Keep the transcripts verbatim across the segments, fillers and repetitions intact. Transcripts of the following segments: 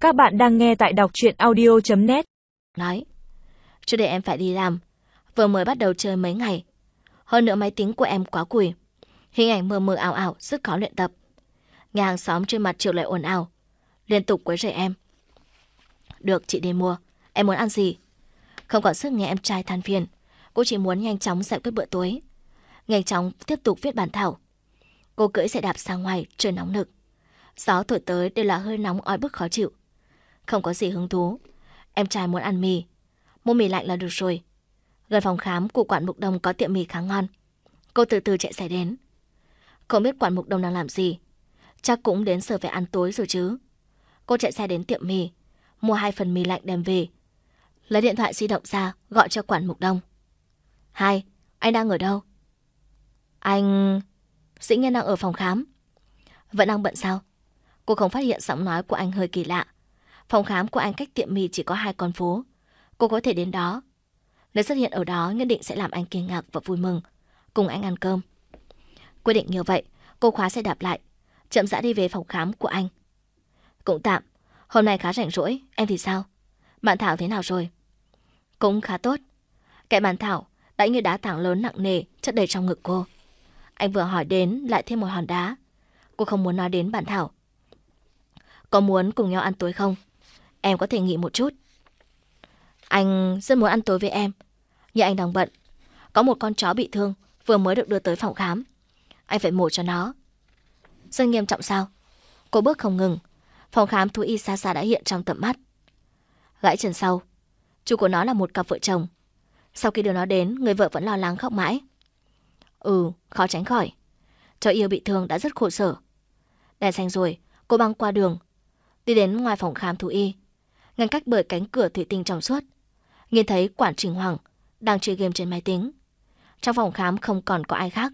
Các bạn đang nghe tại đọc truyện audio chấm net. Nói, trước đây em phải đi làm, vừa mới bắt đầu chơi mấy ngày. Hơn nữa máy tính của em quá cùi, hình ảnh mờ mờ ảo ảo, rất khó luyện tập. Nhà hàng xóm trên mặt triệu lại ồn ào, liên tục quấy rầy em. Được, chị đi mua, em muốn ăn gì? Không còn sức nghe em trai than phiền, cô chỉ muốn nhanh chóng giải quyết bữa tối, nhanh chóng tiếp tục viết bản thảo. Cô cưỡi xe đạp ra ngoài, trời nóng nực. Gió thổi tới đều là hơi nóng oi bức khó chịu. Không có gì hứng thú. Em trai muốn ăn mì, mua mì lạnh là được rồi. Gần phòng khám của Quản Mục Đông có tiệm mì khá ngon. Cô từ từ chạy xe đến. Không biết Quản Mục Đông đang làm gì, chắc cũng đến giờ phải ăn tối rồi chứ. Cô chạy xe đến tiệm mì, mua hai phần mì lạnh đem về, lấy điện thoại di động ra gọi cho Quản Mục Đông. Hai, anh đang ở đâu? Anh... Dĩ nhiên đang ở phòng khám. Vẫn đang bận sao? Cô không phát hiện giọng nói của anh hơi kỳ lạ. Phòng khám của anh cách tiệm mì chỉ có hai con phố. Cô có thể đến đó. Nếu xuất hiện ở đó nhất định sẽ làm anh kinh ngạc và vui mừng, cùng anh ăn cơm. Quyết định như vậy, cô khóa xe đạp lại, chậm rãi đi về phòng khám của anh. Cũng tạm, hôm nay khá rảnh rỗi. Em thì sao? Bạn Thảo thế nào rồi? Cũng khá tốt. Cái bàn thảo đã như đá tảng lớn nặng nề chất đầy trong ngực cô. Anh vừa hỏi đến lại thêm một hòn đá. Cô không muốn nói đến bản thảo. Có muốn cùng nhau ăn tối không? Em có thể nghỉ một chút. Anh rất muốn ăn tối với em, nhưng anh đang bận. Có một con chó bị thương vừa mới được đưa tới phòng khám. Anh phải mổ cho nó. Rất nghiêm trọng sao? Cô bước không ngừng. Phòng khám thú y xa xa đã hiện trong tầm mắt. Gãy chân sau. Chủ của nó là một cặp vợ chồng. Sau khi đưa nó đến, người vợ vẫn lo lắng khóc mãi. Ừ, khó tránh khỏi. Chó yêu bị thương đã rất khổ sở. Đèn xanh rồi, cô băng qua đường, đi đến ngoài phòng khám thú y, ngăn cách bởi cánh cửa thủy tinh trong suốt. Nhìn thấy Quản Trình Hoàng đang chơi game trên máy tính. Trong phòng khám không còn có ai khác.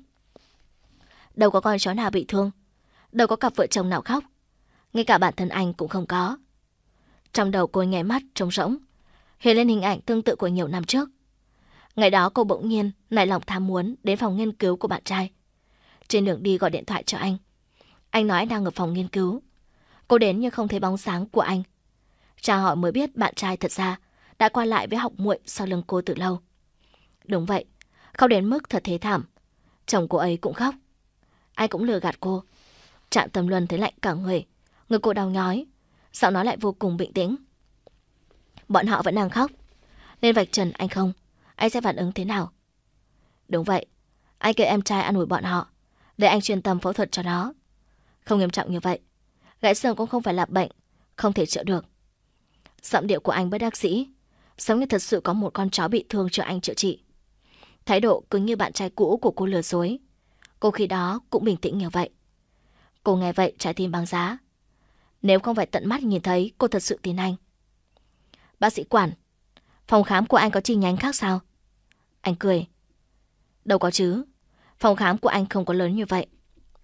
Đâu có con chó nào bị thương, đâu có cặp vợ chồng nào khóc, ngay cả bản thân anh cũng không có. Trong đầu cô nháy mắt trống rỗng, hiện lên hình ảnh tương tự của nhiều năm trước. Ngày đó cô bỗng nhiên nảy lòng tham muốn đến phòng nghiên cứu của bạn trai. Trên đường đi gọi điện thoại cho anh. Anh nói anh đang ở phòng nghiên cứu. Cô đến nhưng không thấy bóng sáng của anh. Tra hỏi mới biết bạn trai thật ra đã qua lại với học muội sau lưng cô từ lâu. Đúng vậy, khóc đến mức thật thế thảm. Chồng cô ấy cũng khóc. Ai cũng lừa gạt cô. Trạm Tầm Luân thấy lạnh cả người, người cô đau nhói, giọng nói lại vô cùng bình tĩnh. Bọn họ vẫn đang khóc, nên vạch trần anh không, anh sẽ phản ứng thế nào? Đúng vậy, anh kêu em trai an ủi bọn họ, để anh chuyên tâm phẫu thuật cho nó. Không nghiêm trọng như vậy, gãy xương cũng không phải là bệnh, không thể chữa được. Giọng điệu của anh bất đắc dĩ, giống như thật sự có một con chó bị thương cho anh chữa trị. Thái độ cứ như bạn trai cũ của cô lừa dối. Cô khi đó cũng bình tĩnh như vậy. Cô nghe vậy trái tim băng giá. Nếu không phải tận mắt nhìn thấy, cô thật sự tin anh. Bác sĩ Quản, phòng khám của anh có chi nhánh khác sao? Anh cười. Đâu có chứ, phòng khám của anh không có lớn như vậy.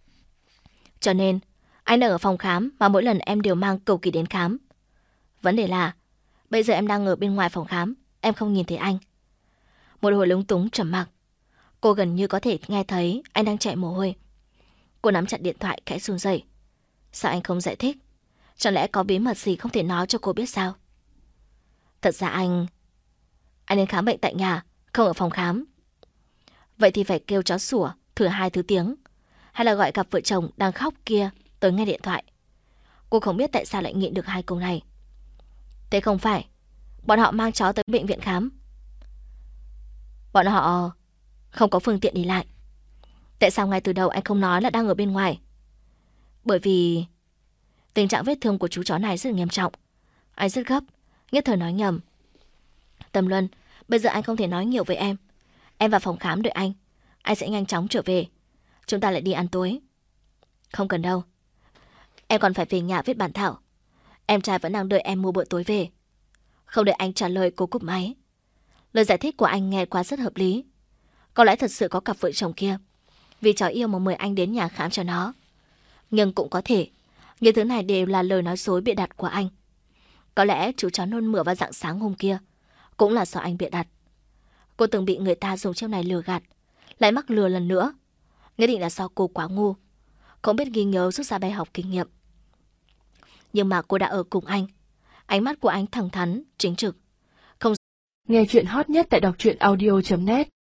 Cho nên anh đang ở phòng khám mà mỗi lần em đều mang cầu kỳ đến khám. Vấn đề là bây giờ em đang ở bên ngoài phòng khám, em không nhìn thấy anh. Một hồi lúng túng trầm mặc. Cô gần như có thể nghe thấy anh đang chạy mồ hôi. Cô nắm chặt điện thoại khẽ run rẩy. Sao anh không giải thích? Chẳng lẽ có bí mật gì không thể nói cho cô biết sao? Thật ra anh... Anh đến khám bệnh tại nhà, không ở phòng khám. Vậy thì phải kêu chó sủa thử hai thứ tiếng, hay là gọi cặp vợ chồng đang khóc kia tới nghe điện thoại. Cô không biết tại sao lại nhịn được hai câu này. Thế không phải bọn họ mang chó tới bệnh viện khám? Bọn họ không có phương tiện đi lại. Tại sao ngay từ đầu anh không nói là đang ở bên ngoài? Bởi vì tình trạng vết thương của chú chó này rất nghiêm trọng. Anh rất gấp, nhất thời nói nhầm. Tầm Luân, bây giờ anh không thể nói nhiều với em. Em vào phòng khám đợi anh, anh sẽ nhanh chóng trở về. Chúng ta lại đi ăn tối. Không cần đâu, em còn phải về nhà viết bản thảo. Em trai vẫn đang đợi em mua bữa tối về. Không đợi anh trả lời, cô cúp máy. Lời giải thích của anh nghe qua rất hợp lý. Có lẽ thật sự có cặp vợ chồng kia, vì chó yêu mà mời anh đến nhà khám cho nó. Nhưng cũng có thể những thứ này đều là lời nói dối bịa đặt của anh. Có lẽ chú chó nôn mửa vào rạng sáng hôm kia cũng là do anh bịa đặt. Cô từng bị người ta dùng chiêu này lừa gạt, lại mắc lừa lần nữa. Nhất định là do cô quá ngu, không biết ghi nhớ rút ra bài học kinh nghiệm. Nhưng mà cô đã ở cùng anh, Ánh mắt của anh thẳng thắn, chính trực. Không... Nghe chuyện hot nhất tại đọc truyện audio chấm net